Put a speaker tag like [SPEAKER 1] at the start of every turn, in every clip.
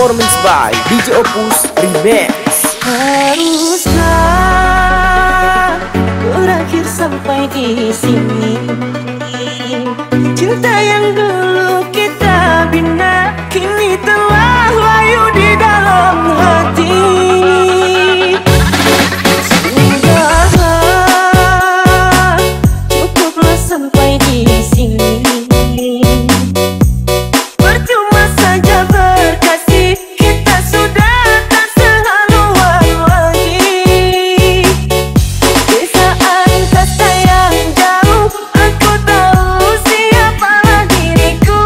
[SPEAKER 1] Performance by DJ Opus Remix.
[SPEAKER 2] Haruskah berakhir sampai di sini? Cinta yang dulu kita bina kini telah layu di dalam hati. Sudahlah, cukuplah sampai di sini. Percuma saja berkasih, kita sudah tak sehaluan lagi. Di saat kata yang jauh, aku tahu siapalah diriku.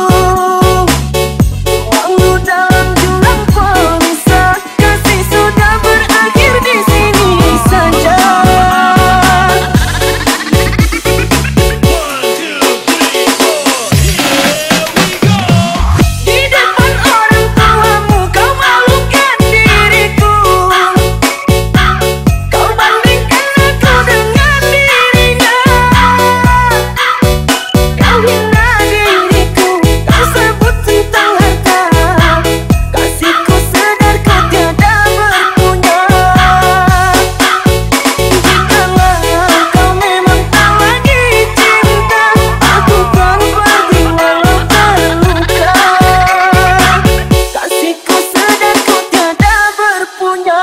[SPEAKER 2] Walau dalam jurang pemisah, kasih sudah berakhir di sini saja. Di depan orang tuamu kau malukan diriku. Kau bandingkan aku dengan dirinya. Kau hina diriku, kau sebut tentang harta. Kasihku sedar kau tiada berpunya. Jikalau kau memang tak lagi cinta, aku kan pergi walau terluka. Kasihku sedar kau tiada berpunya.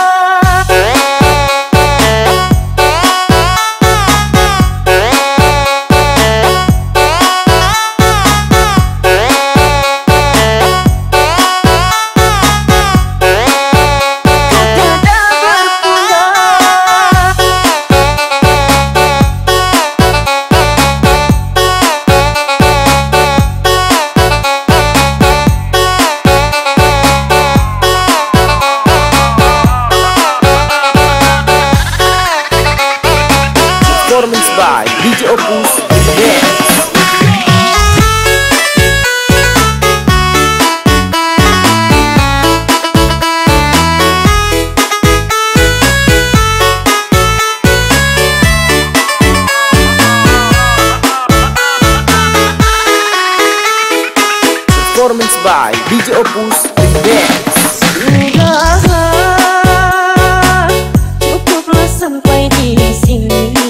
[SPEAKER 1] Performance by DJ Opus Remix. Performance by DJ Opus Remix.
[SPEAKER 2] Sudahlah, cukuplah sampai di sini.